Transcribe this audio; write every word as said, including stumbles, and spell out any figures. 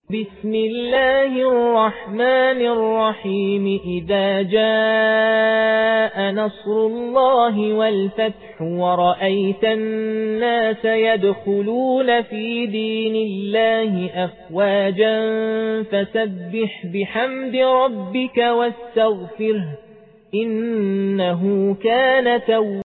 بسم الله الرحمن الرحيم إذا جاء نصر الله والفتح ورأيت الناس يدخلون في دين الله أفواجا فسبح بحمد ربك واستغفره إنه كان توابا.